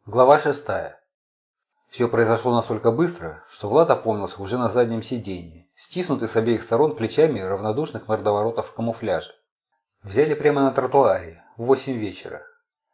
Глава 6. Все произошло настолько быстро, что Влад опомнился уже на заднем сиденье, стиснутый с обеих сторон плечами равнодушных мордоворотов в камуфляже. Взяли прямо на тротуаре, в 8 вечера.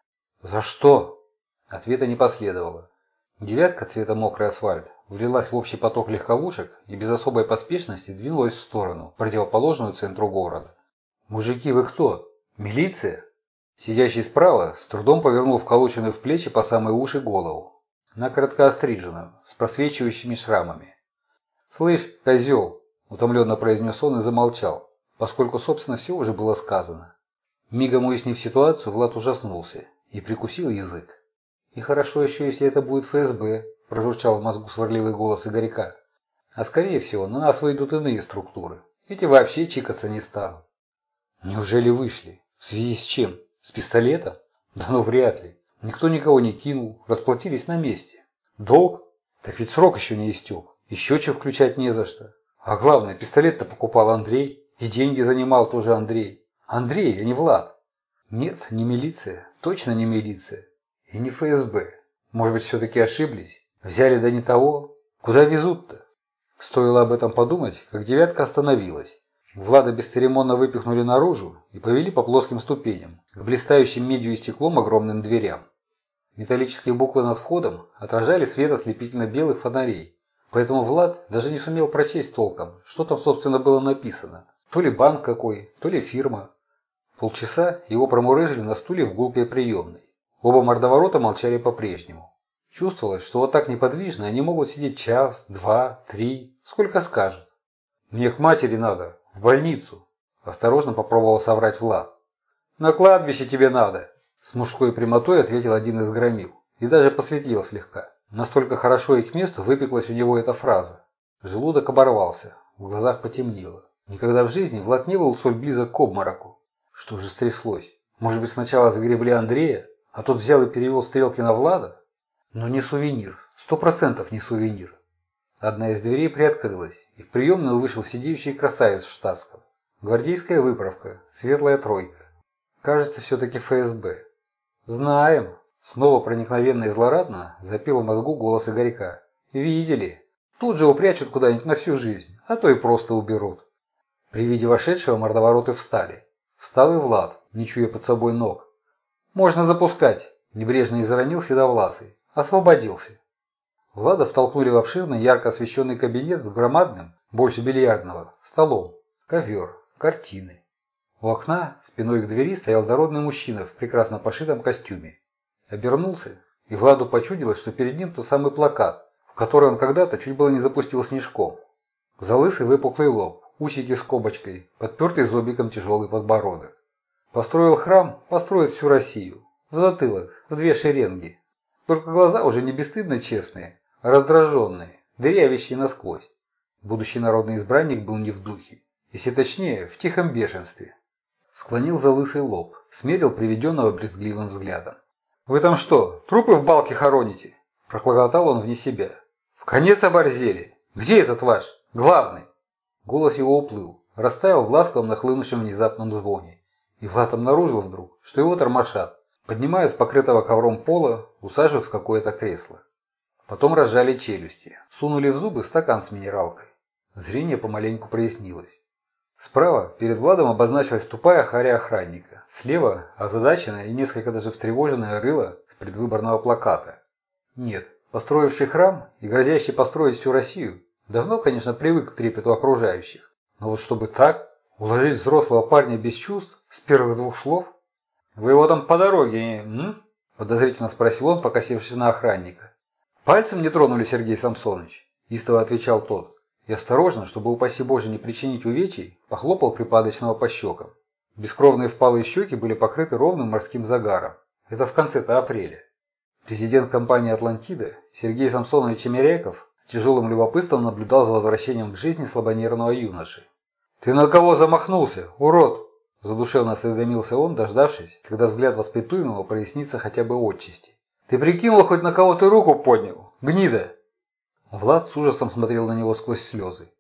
«За что?» Ответа не последовало. Девятка цвета мокрый асфальт влилась в общий поток легковушек и без особой поспешности двинулась в сторону, противоположную центру города. «Мужики, вы кто? Милиция?» Сидящий справа с трудом повернул вколоченную в плечи по самые уши голову, накоротко остриженную, с просвечивающими шрамами. «Слышь, козел!» – утомленно произнес он и замолчал, поскольку, собственно, все уже было сказано. Мигом уяснив ситуацию, Влад ужаснулся и прикусил язык. «И хорошо еще, если это будет ФСБ», – прожурчал в мозгу сварливый голос Игорька. «А скорее всего, на нас выйдут иные структуры. Эти вообще чикаться не станут». «Неужели вышли? В связи с чем? С пистолета? Да ну вряд ли. Никто никого не кинул, расплатились на месте. Долг? Так ведь срок еще не истек. И счетчик включать не за что. А главное, пистолет-то покупал Андрей, и деньги занимал тоже Андрей. Андрей, а не Влад. Нет, не милиция, точно не милиция. И не ФСБ. Может быть, все-таки ошиблись? Взяли да не того? Куда везут-то?» Стоило об этом подумать, как девятка остановилась. Влада бесцеремонно выпихнули наружу и повели по плоским ступеням, к блистающим медью и стеклом огромным дверям. Металлические буквы над входом отражали свет ослепительно-белых фонарей, поэтому Влад даже не сумел прочесть толком, что там, собственно, было написано. То ли банк какой, то ли фирма. Полчаса его промурыжили на стуле в гулкой приемной. Оба мордоворота молчали по-прежнему. Чувствовалось, что вот так неподвижно они могут сидеть час, два, три, сколько скажут. «Мне к матери надо, в больницу», – осторожно попробовал соврать Влад. «На кладбище тебе надо», – с мужской прямотой ответил один из громил и даже посветлел слегка. Настолько хорошо и к месту выпеклась у него эта фраза. Желудок оборвался, в глазах потемнело. Никогда в жизни Влад не был столь близок к обмороку. Что же стряслось? Может быть, сначала загребли Андрея, а тот взял и перевел стрелки на Влада? Но не сувенир, 100% не сувенир. Одна из дверей приоткрылась, и в приемную вышел сидеющий красавец в штатском. Гвардейская выправка, светлая тройка. Кажется, все-таки ФСБ. «Знаем!» – снова проникновенно и злорадно запел в мозгу голос Игорька. «Видели? Тут же упрячут куда-нибудь на всю жизнь, а то и просто уберут». При виде вошедшего мордовороты встали. Встал и Влад, не чуя под собой ног. «Можно запускать!» – небрежно изранил седовласый. «Освободился!» Влада втолкнули в обширный, ярко освещенный кабинет с громадным, больше бильярдного, столом, ковер, картины. У окна, спиной к двери, стоял дородный мужчина в прекрасно пошитом костюме. Обернулся, и Владу почудилось, что перед ним тот самый плакат, в который он когда-то чуть было не запустил Снежком. Залысый выпуклый лоб, усики с кобочкой, подпертый зобиком тяжелый подбородок. Построил храм, построит всю Россию. В затылок, в две шеренги. Только глаза уже не бесстыдно честные, а раздраженные, дырявящие насквозь. Будущий народный избранник был не в духе. Если точнее, в тихом бешенстве. Склонил за лысый лоб, смерил приведенного брезгливым взглядом. «Вы там что, трупы в балке хороните?» – проклокотал он вне себя. «В конец оборзели! Где этот ваш? Главный?» Голос его уплыл, растаял в ласковом нахлынувшем внезапном звоне. И Влад обнаружил вдруг, что его тормошат, поднимают с покрытого ковром пола, усаживают в какое-то кресло. Потом разжали челюсти, сунули в зубы стакан с минералкой. Зрение помаленьку прояснилось. Справа перед Владом обозначилась тупая харя охранника. Слева озадаченное и несколько даже встревоженное рыло с предвыборного плаката. Нет, построивший храм и грозящий построить всю Россию давно, конечно, привык к трепету окружающих. Но вот чтобы так, уложить взрослого парня без чувств с первых двух слов? «Вы его там по дороге, подозрительно спросил он, покосившись на охранника. «Пальцем не тронули, Сергей Самсоныч?» – истово отвечал тот. И осторожно, чтобы, упаси Боже, не причинить увечий, похлопал припадочного по щекам. Бескровные впалые щеки были покрыты ровным морским загаром. Это в конце-то апреля. Президент компании «Атлантида» Сергей Самсонович Емеряков с тяжелым любопытством наблюдал за возвращением к жизни слабонервного юноши. «Ты на кого замахнулся, урод?» – задушевно осведомился он, дождавшись, когда взгляд воспитуемого прояснится хотя бы отчасти. «Ты прикинул, хоть на кого ты руку поднял? Гнида!» Влад с ужасом смотрел на него сквозь слезы.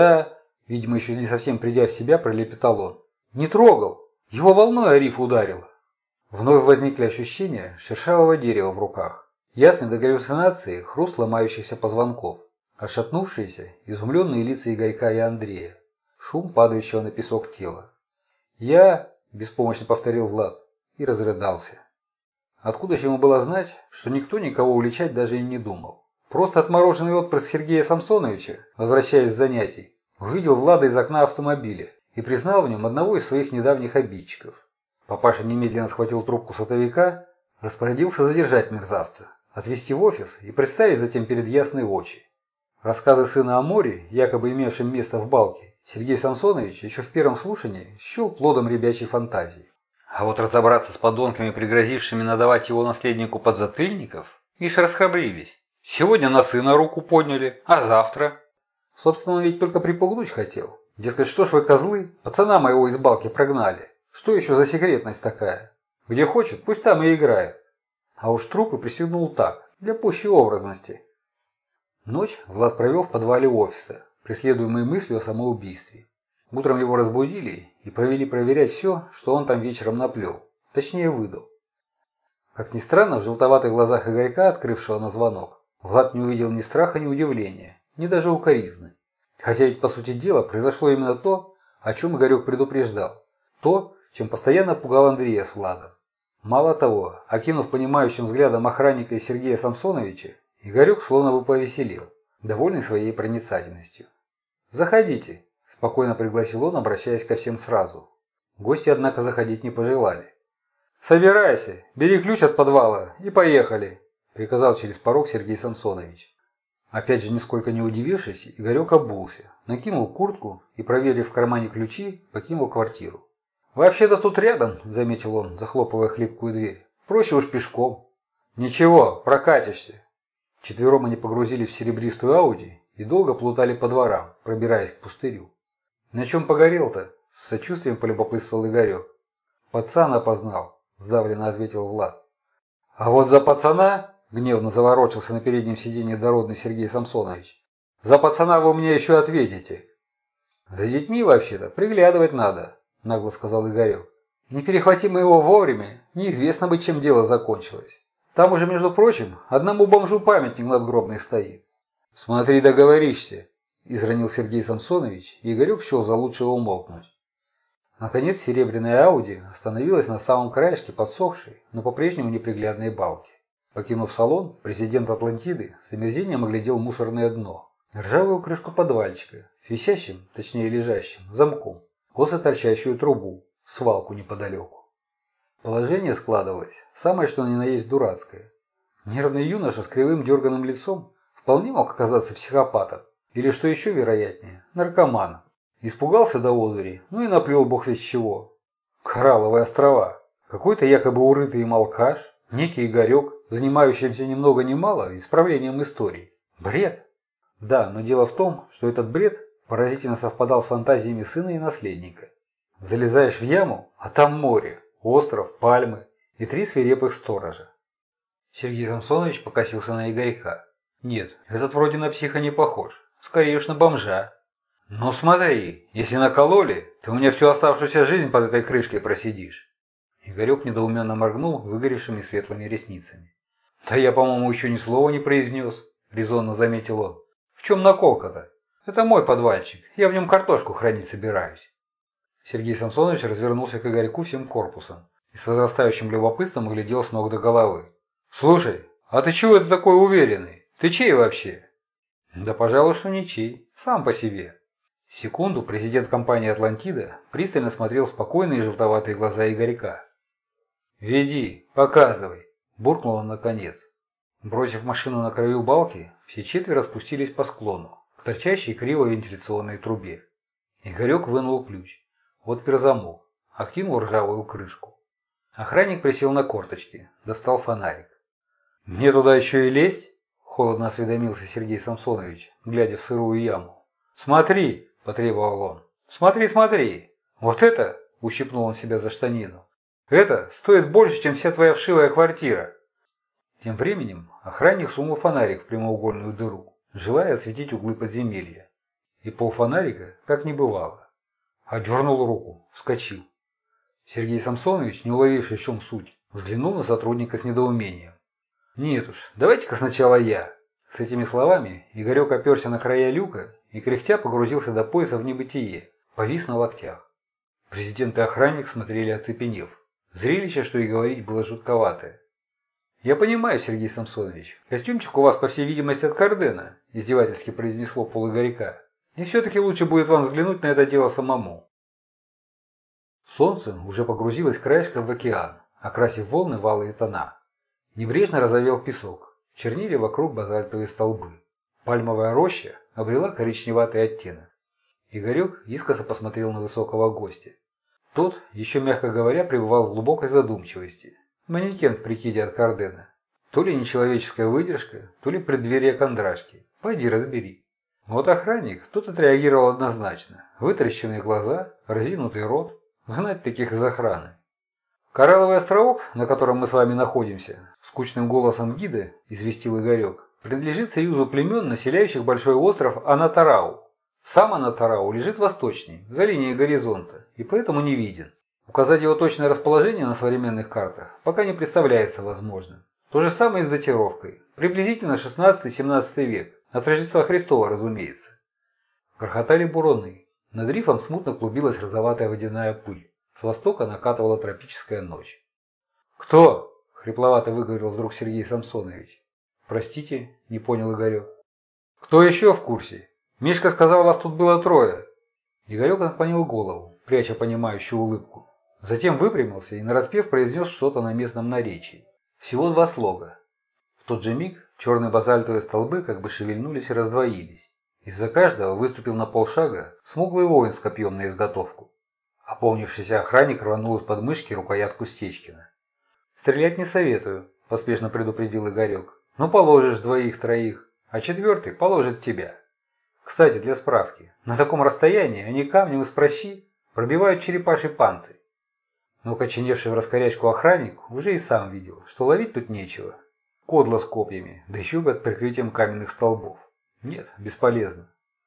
Видимо, еще не совсем придя в себя, пролепетал он. «Не трогал! Его волной о риф ударило!» Вновь возникли ощущения шершавого дерева в руках. Ясный до галлюцинации хруст ломающихся позвонков, отшатнувшиеся, изумленные лица Игорька и Андрея, шум падающего на песок тела. «Я...» – беспомощно повторил Влад и разрыдался. Откуда же ему было знать, что никто никого уличать даже и не думал? Просто отмороженный отпрыск Сергея Самсоновича, возвращаясь с занятий, увидел Влада из окна автомобиля и признал в нем одного из своих недавних обидчиков. Папаша немедленно схватил трубку сотовика, распорядился задержать мерзавца, отвезти в офис и представить затем перед ясные очи. Рассказы сына о море, якобы имевшем место в Балке, Сергей Самсонович еще в первом слушании счел плодом ребячей фантазии. А вот разобраться с подонками, пригрозившими надавать его наследнику подзатыльников, лишь расхрабрились. Сегодня на сына руку подняли, а завтра? Собственно, он ведь только припугнуть хотел. Дескать, что ж вы, козлы, пацана моего из Балки прогнали. Что еще за секретность такая? Где хочет, пусть там и играет. А уж трупы присягнул так, для пущей образности. Ночь Влад провел в подвале офиса, преследуемый мыслью о самоубийстве. Утром его разбудили и повели проверять все, что он там вечером наплел. Точнее, выдал. Как ни странно, в желтоватых глазах Игорька, открывшего на звонок, Влад не увидел ни страха, ни удивления, ни даже укоризны. Хотя ведь, по сути дела, произошло именно то, о чем Игорек предупреждал. То, чем постоянно пугал Андрея с Владом. Мало того, окинув понимающим взглядом охранника и Сергея Самсоновича, Игорек словно бы повеселел, довольный своей проницательностью. «Заходите», – спокойно пригласил он, обращаясь ко всем сразу. Гости, однако, заходить не пожелали. «Собирайся, бери ключ от подвала и поехали», – приказал через порог Сергей Самсонович. Опять же, нисколько не удивившись, Игорек обулся, накинул куртку и, проверив в кармане ключи, покинул квартиру. «Вообще-то тут рядом», – заметил он, захлопывая хлипкую дверь. «Проще уж пешком». «Ничего, прокатишься». Вчетвером они погрузились в серебристую Ауди и долго плутали по дворам, пробираясь к пустырю. «На чем погорел-то?» – с сочувствием полюбопытствовал Игорек. «Пацан опознал», – сдавленно ответил Влад. «А вот за пацана», – гневно заворочился на переднем сиденье дородный Сергей Самсонович, – «за пацана вы мне еще ответите». «За детьми вообще-то приглядывать надо», – нагло сказал Игорек. «Не перехватим мы его вовремя, неизвестно бы, чем дело закончилось. Там уже, между прочим, одному бомжу памятник надгробный стоит». «Смотри, договоришься», – изранил Сергей Самсонович, и Игорек счел за лучшее умолкнуть. Наконец серебряная Ауди остановилась на самом краешке подсохшей, но по-прежнему неприглядной балки. Покинув салон, президент Атлантиды с омерзением оглядел мусорное дно, ржавую крышку подвальчика с висящим, точнее лежащим, замком, косо торчащую трубу, свалку неподалеку. Положение складывалось, самое что ни на есть дурацкое. Нервный юноша с кривым дерганым лицом вполне мог оказаться психопатом, или, что еще вероятнее, наркоманом. Испугался до одури, ну и наплел бог весть чего. Коралловые острова. Какой-то якобы урытый им алкаш, некий Игорек, занимающийся ни много ни мало исправлением историй. Бред. Да, но дело в том, что этот бред поразительно совпадал с фантазиями сына и наследника. Залезаешь в яму, а там море, остров, пальмы и 3 свирепых сторожа. Сергей Самсонович покосился на Игорька. Нет, этот вроде на психа не похож, скорее уж на бомжа. «Ну смотри, если накололи, ты у меня всю оставшуюся жизнь под этой крышкой просидишь». Игорек недоуменно моргнул выгоревшими светлыми ресницами. «Да я, по-моему, еще ни слова не произнес», – резонно заметил он. «В чем наколка-то? Это мой подвальчик, я в нем картошку хранить собираюсь». Сергей Самсонович развернулся к Игорьку всем корпусом и с возрастающим любопытством глядел с ног до головы. «Слушай, а ты чего это такой уверенный? Ты чей вообще?» «Да, пожалуй, что ничей, сам по себе». Секунду президент компании «Атлантида» пристально смотрел в спокойные желтоватые глаза Игорька. «Веди, показывай», – буркнул он наконец. Бросив машину на краю балки, все четверо спустились по склону, к торчащей криво вентиляционной трубе. Игорек вынул ключ, отпер замок, откинул ржавую крышку. Охранник присел на корточки, достал фонарик. «Мне туда еще и лезть?» – холодно осведомился Сергей Самсонович, глядя в сырую яму. «Смотри!» – потребовал он. «Смотри, смотри! Вот это!» – ущипнул он себя за штанину. «Это стоит больше, чем вся твоя вшивая квартира!» Тем временем охранник сунул фонарик в прямоугольную дыру, желая осветить углы подземелья. И полфонарика, как не бывало. Отдернул руку, вскочил. Сергей Самсонович, не уловивший, в чем суть, взглянул на сотрудника с недоумением. Нет уж, давайте-ка сначала я. С этими словами Игорек оперся на края люка и кряхтя погрузился до пояса в небытие, повис на локтях. Президент и охранник смотрели оцепенев. Зрелище, что и говорить, было жутковатое. «Я понимаю, Сергей Самсонович, костюмчик у вас, по всей видимости, от Кардена», издевательски произнесло полугоряка. «И все-таки лучше будет вам взглянуть на это дело самому». Солнце уже погрузилось краешком в океан, окрасив волны в алые тона. Небрежно разовел песок, чернили вокруг базальтовые столбы. Пальмовая роща обрела коричневатый оттенок. Игорек искоса посмотрел на высокого гостя. Тот, еще мягко говоря, пребывал в глубокой задумчивости. Манекен в прикиде от Кардена. То ли нечеловеческая выдержка, то ли преддверие кондрашки. Пойди разбери. Вот охранник тут отреагировал однозначно. Вытаращенные глаза, разинутый рот. Гнать таких из охраны. «Коралловый островок, на котором мы с вами находимся», скучным голосом гида известил Игорек, принадлежит союзу племен, населяющих большой остров Анатарау. Сам Анатарау лежит восточнее, за линией горизонта, и поэтому не виден. Указать его точное расположение на современных картах пока не представляется возможным. То же самое и с датировкой. Приблизительно 16-17 век. От Рождества Христова, разумеется. Грохотали буруны. Над рифом смутно клубилась розоватая водяная пыль. С востока накатывала тропическая ночь. «Кто?» – хрипловато выговорил вдруг Сергей Самсонович. «Простите», – не понял Игорек. «Кто еще в курсе? Мишка сказал, вас тут было трое». Игорек наклонил голову, пряча понимающую улыбку. Затем выпрямился и нараспев произнес что-то на местном наречии. Всего 2 слога. В тот же миг черные базальтовые столбы как бы шевельнулись и раздвоились. Из-за каждого выступил на полшага смуглый воин с копьем на изготовку. Опомнившийся охранник рванул из подмышки рукоятку Стечкина. «Стрелять не советую», – поспешно предупредил Игорек. «Ну положишь 2-3, а 4-й положит тебя. Кстати, для справки, на таком расстоянии они камнем из прощи пробивают черепаший панцирь». Но коченевший в раскорячку охранник уже и сам видел, что ловить тут нечего. Кодло с копьями, да еще под прикрытием каменных столбов. Нет, бесполезно.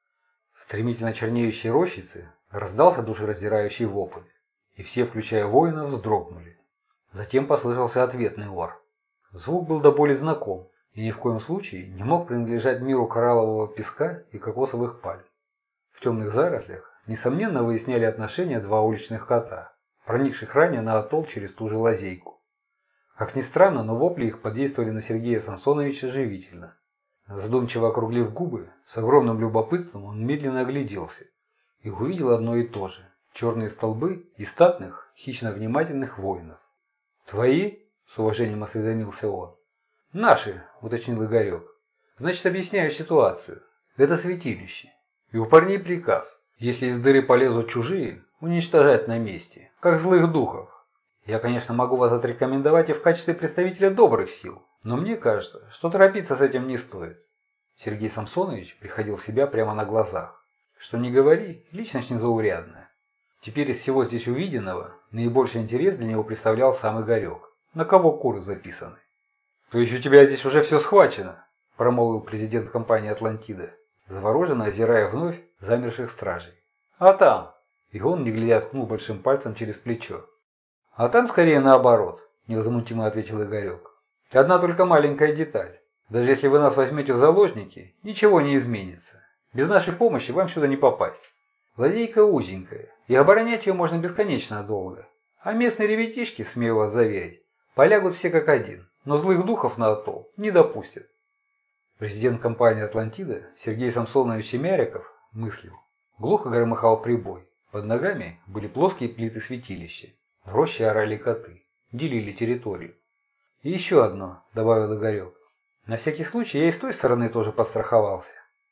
В стремительно чернеющей рощице раздался душераздирающий вопль, и все, включая воинов, вздрогнули. Затем послышался ответный ор. Звук был до боли знаком и ни в коем случае не мог принадлежать миру кораллового песка и кокосовых пальм. В темных зарослях, несомненно, выясняли отношения 2 уличных кота, проникших ранее на атолл через ту же лазейку. Как ни странно, но вопли их подействовали на Сергея Самсоновича живительно. Задумчиво округлив губы, с огромным любопытством он медленно огляделся и увидел одно и то же – черные столбы и статных, хищно внимательных воинов. «Твои?» – с уважением осведомился он. «Наши», – уточнил Игорек. «Значит, объясняю ситуацию. Это святилище. И у парней приказ, если из дыры полезут чужие, уничтожать на месте, как злых духов. Я, конечно, могу вас отрекомендовать и в качестве представителя добрых сил, но мне кажется, что торопиться с этим не стоит». Сергей Самсонович приходил в себя прямо на глазах. Что ни говори, личность незаурядная. Теперь из всего здесь увиденного наибольший интерес для него представлял сам Игорек. На кого куры записаны? «То есть у тебя здесь уже все схвачено?» – промолвил президент компании «Атлантида», завороженно озирая вновь замерших стражей. «А там?» – и он, не глядя, ткнул большим пальцем через плечо. «А там скорее наоборот», – невозмутимо ответил Игорек. «Одна только маленькая деталь. Даже если вы нас возьмете в заложники, ничего не изменится. Без нашей помощи вам сюда не попасть. Лазейка узенькая, и оборонять ее можно бесконечно долго. А местные ребятишки, смею вас заверить, полягут все как один, но злых духов на атолл не допустят». Президент компании «Атлантида» Сергей Самсонович Мяриков мыслил. Глухо громыхал прибой. Под ногами были плоские плиты святилища. В роще орали коты. Делили территорию. «И еще одно», — добавил Игорек. «На всякий случай я и с той стороны тоже подстраховался».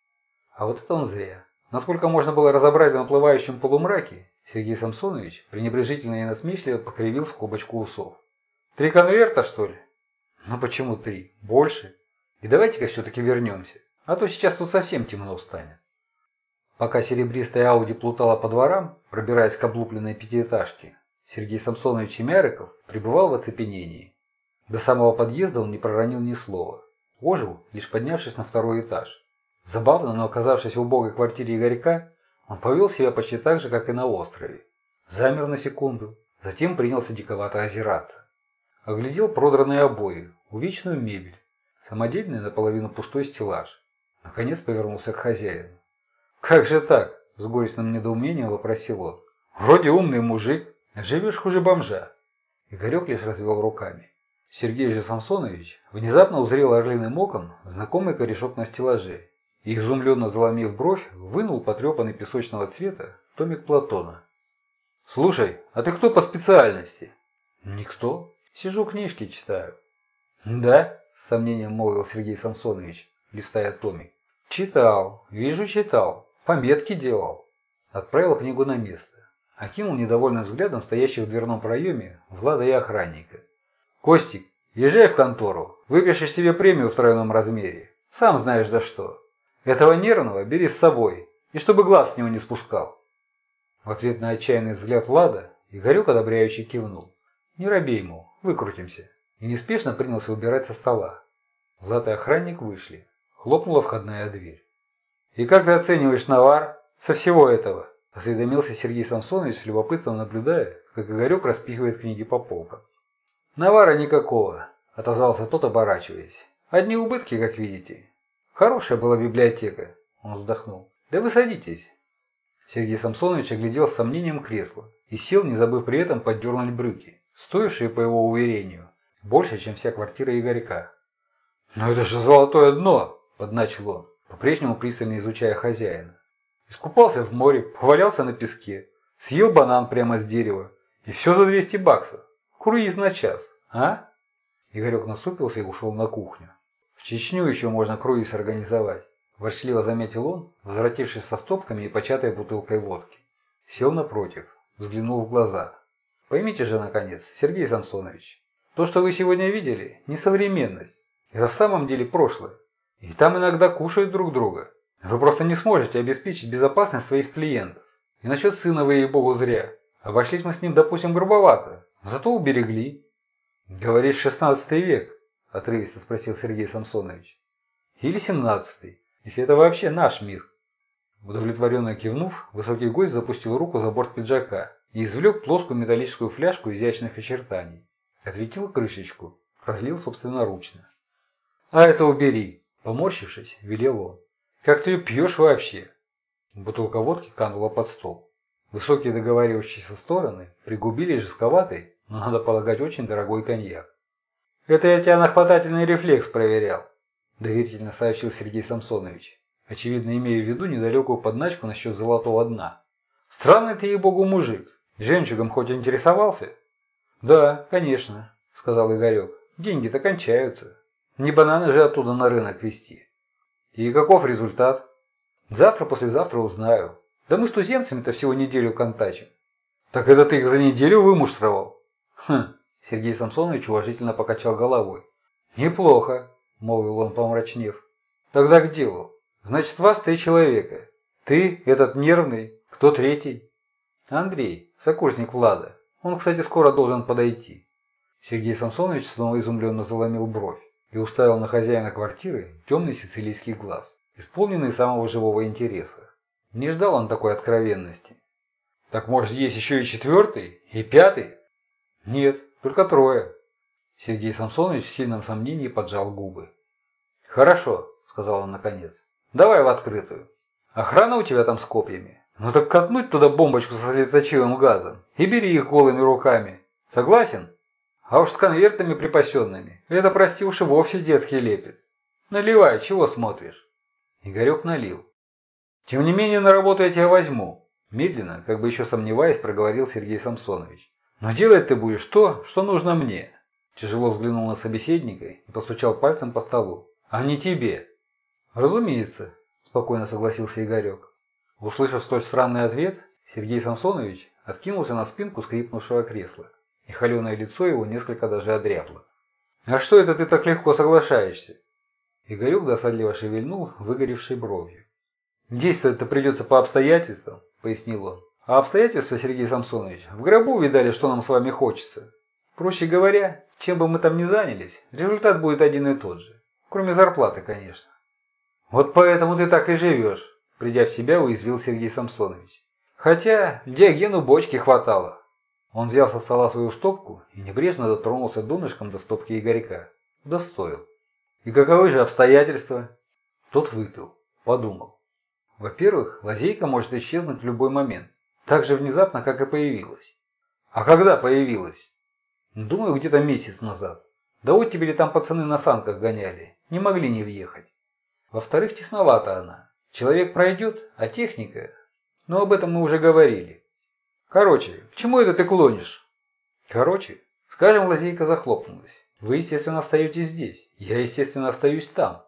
А вот это он зря. Насколько можно было разобрать в наплывающем полумраке, Сергей Самсонович пренебрежительно и насмешливо покривил скобочку усов. «3 конверта, что ли?» «Ну почему 3? Больше. И давайте-ка все-таки вернемся, а то сейчас тут совсем темно станет». Пока серебристая Ауди плутала по дворам, пробираясь к облупленной пятиэтажке, Сергей Самсонович Мяриков пребывал в оцепенении. До самого подъезда он не проронил ни слова. Ожил, лишь поднявшись на 2-й этаж. Забавно, но оказавшись в убогой квартире Игорька, он повел себя почти так же, как и на острове. Замер на секунду, затем принялся диковато озираться. Оглядел продранные обои, увечную мебель, самодельный наполовину пустой стеллаж. Наконец повернулся к хозяину. «Как же так?» – с горестным недоумением вопросил он. «Вроде умный мужик, а живешь хуже бомжа». Игорек лишь развел руками. Сергей же Самсонович внезапно узрел орлиным оком знакомый корешок на стеллаже и, изумленно заломив бровь, вынул потрепанный песочного цвета томик Платона. «Слушай, а ты кто по специальности?» «Никто. Сижу, книжки читаю». «Да?» – с сомнением молвил Сергей Самсонович, листая томик. «Читал. Вижу, читал. Пометки делал». Отправил книгу на место. Окинул недовольным взглядом стоящих в дверном проеме Влада и охранника. «Костик, езжай в контору, выпишешь себе премию в тройном размере. Сам знаешь за что. Этого нервного бери с собой, и чтобы глаз с него не спускал». В ответ на отчаянный взгляд Влада Игорек одобряюще кивнул. «Не робей, мол, выкрутимся». И неспешно принялся убирать со стола. Влад и охранник вышли. Хлопнула входная дверь. «И как ты оцениваешь навар со всего этого?» – осведомился Сергей Самсонович с любопытством, наблюдая, как Игорек распихивает книги по полкам. «Навара никакого», – отозвался тот, оборачиваясь. «Одни убытки, как видите. Хорошая была библиотека», – он вздохнул. «Да вы садитесь». Сергей Самсонович оглядел с сомнением кресло и сел, не забыв при этом поддернуть брюки, стоившие, по его уверению, больше, чем вся квартира Игорька. «Но это же золотое дно!» – подначил он, по-прежнему пристально изучая хозяина. «Искупался в море, повалялся на песке, съел банан прямо с дерева, и все за 200 баксов. Круиз на час, а?» Игорек насупился и ушел на кухню. «В Чечню еще можно круиз организовать», – ворчливо заметил он, возвратившись со стопками и початой бутылкой водки. Сел напротив, взглянул в глаза. «Поймите же, наконец, Сергей Самсонович, то, что вы сегодня видели, не современность. Это в самом деле прошлое. И там иногда кушают друг друга. Вы просто не сможете обеспечить безопасность своих клиентов. И насчет сына вы, ей-богу, зря. Обошлись мы с ним, допустим, грубовато, зато уберегли». «Говоришь, 16 век?» – отрывисто спросил Сергей Самсонович. «Или 17-й, если это вообще наш мир». Удовлетворенно кивнув, высокий гость запустил руку за борт пиджака и извлек плоскую металлическую фляжку изящных очертаний. Отвинтил крышечку, разлил собственноручно. «А это убери!» – поморщившись, велел он. «Как ты ее пьешь вообще?» Бутылка водки канула под стол. Высокие договаривающиеся стороны пригубили жестковатый, но, надо полагать, очень дорогой коньяк. «Это я тебя на хватательный рефлекс проверял», – доверительно сообщил Сергей Самсонович, очевидно имея в виду недалекую подначку насчет золотого дна. «Странный ты, ей-богу, мужик. Жемчугом хоть интересовался?» «Да, конечно», – сказал Игорек. «Деньги-то кончаются. Не бананы же оттуда на рынок везти». «И каков результат?» «Завтра-послезавтра узнаю. Да мы с туземцами-то всего неделю контачим». «Так это ты их за неделю вымуштровал?» «Хм», – Сергей Самсонович уважительно покачал головой. «Неплохо», – молвил он, помрачнев. «Тогда к делу. Значит, вас 3 человека. Ты, этот нервный, кто третий?» «Андрей, сокурсник Влада. Он, кстати, скоро должен подойти». Сергей Самсонович снова изумленно заломил бровь и уставил на хозяина квартиры темный сицилийский глаз, исполненный самого живого интереса. Не ждал он такой откровенности. «Так, может, есть еще и 4-й? И 5-й?» «Нет, только 3». Сергей Самсонович в сильном сомнении поджал губы. «Хорошо», — сказал он наконец. «Давай в открытую. Охрана у тебя там с копьями? Ну так катнуть туда бомбочку со слезоточивым газом и бери их голыми руками. Согласен? А уж с конвертами припасенными. Это, прости уж, и вовсе детский лепет. Наливай, чего смотришь?» Игорек налил. «Тем не менее, на работу я тебя возьму», – медленно, как бы еще сомневаясь, проговорил Сергей Самсонович. «Но делать ты будешь то, что нужно мне». Тяжело взглянул на собеседника и постучал пальцем по столу. «А не тебе». «Разумеется», – спокойно согласился Игорек. Услышав столь странный ответ, Сергей Самсонович откинулся на спинку скрипнувшего кресла, и холеное лицо его несколько даже одрябло. «А что это ты так легко соглашаешься?» Игорек досадливо шевельнул выгоревшей бровью. «Действовать-то придется по обстоятельствам», – пояснил он. «А обстоятельства, Сергей Самсонович, в гробу видали, что нам с вами хочется. Проще говоря, чем бы мы там ни занялись, результат будет один и тот же. Кроме зарплаты, конечно». «Вот поэтому ты так и живешь», – придя в себя, уязвил Сергей Самсонович. «Хотя Диогену бочки хватало». Он взял со стола свою стопку и небрежно дотронулся донышком до стопки Игорька. Достоил. И каковы же обстоятельства? Тот выпил, подумал. Во-первых, лазейка может исчезнуть в любой момент, так же внезапно, как и появилась. А когда появилась? Думаю, где-то месяц назад. Да оттепели там пацаны на санках гоняли, не могли не въехать. Во-вторых, тесновата она. Человек пройдет, а техника... Но об этом мы уже говорили. Короче, к чему это ты клонишь? Короче, скажем, лазейка захлопнулась. Вы, естественно, остаетесь здесь. Я, естественно, остаюсь там.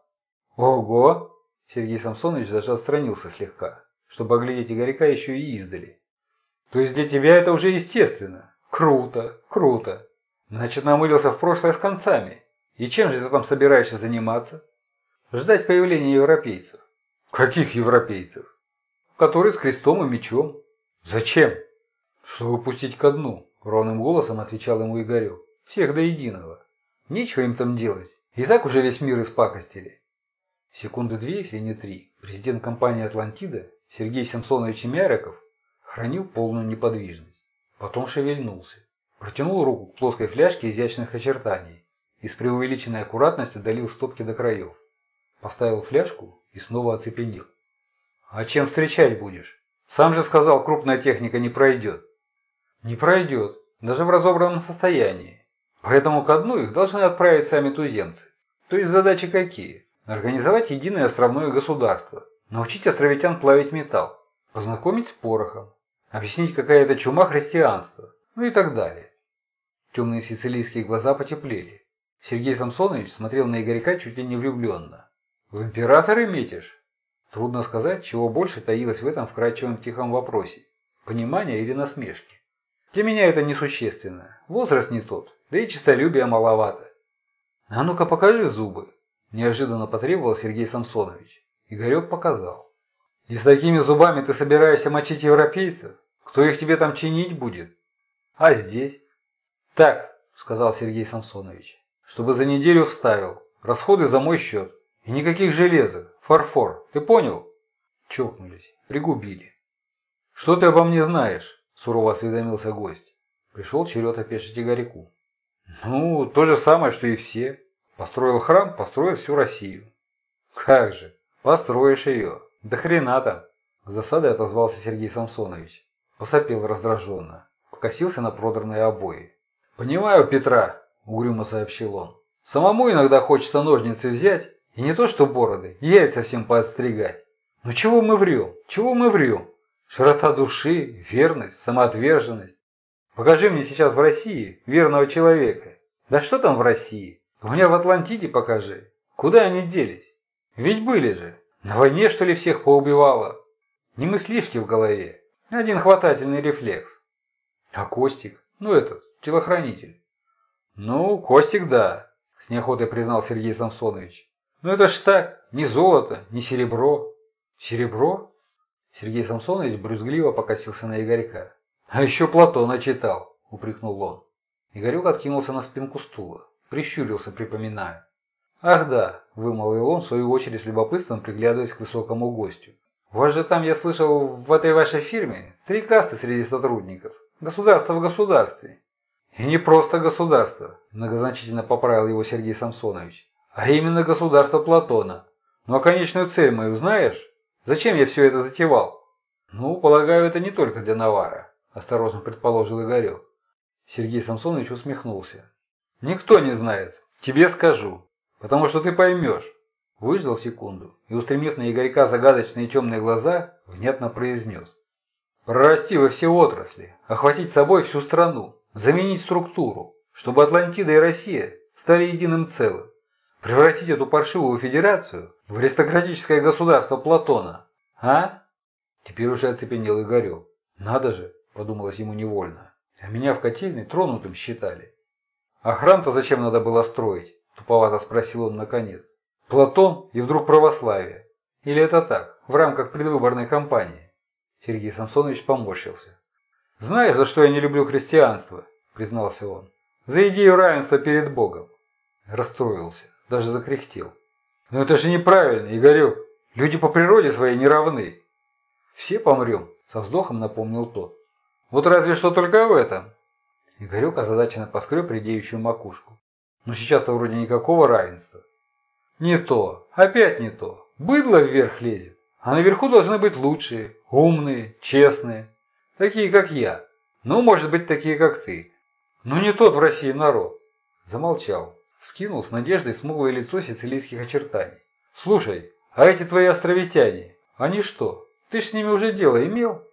Ого! Сергей Самсонович даже отстранился слегка, чтобы оглядеть Игорька еще и издали. То есть для тебя это уже естественно? Круто, круто. Значит, намылился в прошлое с концами. И чем же ты там собираешься заниматься? Ждать появления европейцев. Каких европейцев? Которые с крестом и мечом. Зачем? Чтобы пустить ко дну, ровным голосом отвечал ему Игорек. Всех до единого. Нечего им там делать. И так уже весь мир испакостили. Секунды две, если не три, президент компании «Атлантида» Сергей Самсонович Мяриков хранил полную неподвижность. Потом шевельнулся. Протянул руку к плоской фляжке изящных очертаний и с преувеличенной аккуратностью долил стопки до краев. Поставил фляжку и снова оцепенел. «А чем встречать будешь? Сам же сказал, крупная техника не пройдет». «Не пройдет, даже в разобранном состоянии. Поэтому ко дну их должны отправить сами туземцы. То есть задачи какие? Организовать единое островное государство, научить островитян плавить металл, познакомить с порохом, объяснить, какая это чума христианства, ну и так далее». Темные сицилийские глаза потеплели. Сергей Самсонович смотрел на Игорька чуть ли не влюбленно. «В императоры метишь?» Трудно сказать, чего больше таилось в этом вкрадчивом тихом вопросе. Понимание или насмешки. Для меня это несущественно. Возраст не тот, да и честолюбия маловато. «А ну-ка покажи зубы», – неожиданно потребовал Сергей Самсонович. Игорек показал. «И с такими зубами ты собираешься мочить европейцев? Кто их тебе там чинить будет? А здесь?» «Так», – сказал Сергей Самсонович, – «чтобы за неделю вставил. Расходы за мой счет. И никаких железок. Фарфор. Ты понял?» Чокнулись. Пригубили. «Что ты обо мне знаешь?» – сурово осведомился гость. Пришел черед опешить Игорьку. «Ну, то же самое, что и все. Построил храм, построил всю Россию». «Как же? Построишь ее. Да хрена там!» С засадой отозвался Сергей Самсонович. Посопел раздраженно. Покосился на продранные обои. «Понимаю Петра», – угрюмо сообщил он. «Самому иногда хочется ножницы взять, и не то что бороды, яйца всем поотстригать. Но чего мы врем? Чего мы врем? Широта души, верность, самоотверженность. Покажи мне сейчас в России верного человека. Да что там в России? У меня в Атлантиде покажи. Куда они делись? Ведь были же. На войне, что ли, всех поубивало? Не мыслишки в голове. Один хватательный рефлекс. А Костик? Ну этот, телохранитель. Ну, Костик, да, с неохотой признал Сергей Самсонович. Ну это ж так, ни золото, ни серебро. Серебро? Сергей Самсонович брюзгливо покосился на Игорька. «А еще Платона читал», — упрекнул он. Игорек откинулся на спинку стула, прищурился, припоминая. «Ах да», — вымолвил он, в свою очередь с любопытством приглядываясь к высокому гостю. «У вас же там, я слышал, в этой вашей фирме 3 касты среди сотрудников. Государство в государстве». «И не просто государство», — многозначительно поправил его Сергей Самсонович, «а именно государство Платона. Ну а конечную цель мою знаешь? Зачем я все это затевал?» «Ну, полагаю, это не только для навара», – осторожно предположил Игорек. Сергей Самсонович усмехнулся. «Никто не знает. Тебе скажу. Потому что ты поймешь». Выждал секунду и, устремив на Игорька загадочные темные глаза, внятно произнес. «Прорасти во все отрасли, охватить собой всю страну, заменить структуру, чтобы Атлантида и Россия стали единым целым, превратить эту паршивую федерацию в аристократическое государство Платона. А?» Теперь уже оцепенел Игорек. «Надо же», – подумалось ему невольно, – «а меня в котельной тронутым считали». «А храм-то зачем надо было строить?» – туповато спросил он наконец. «Платон и вдруг православие. Или это так, в рамках предвыборной кампании?» Сергей Самсонович поморщился. «Знаешь, за что я не люблю христианство?» – признался он. «За идею равенства перед Богом». Расстроился, даже закряхтел. «Но это же неправильно, Игорек. Люди по природе своей не равны». «Все помрем», – со вздохом напомнил тот. «Вот разве что только в этом». Игорек озадаченно поскреб редеющую макушку. «Но сейчас-то вроде никакого равенства». Не то, опять не то. Быдло вверх лезет, а наверху должны быть лучшие, умные, честные. Такие, как я. Ну, может быть, такие, как ты. Но не тот в России народ. Замолчал. Скинул с надеждой смуглое лицо сицилийских очертаний. Слушай, а эти твои островитяне, они что, ты ж с ними уже дело имел?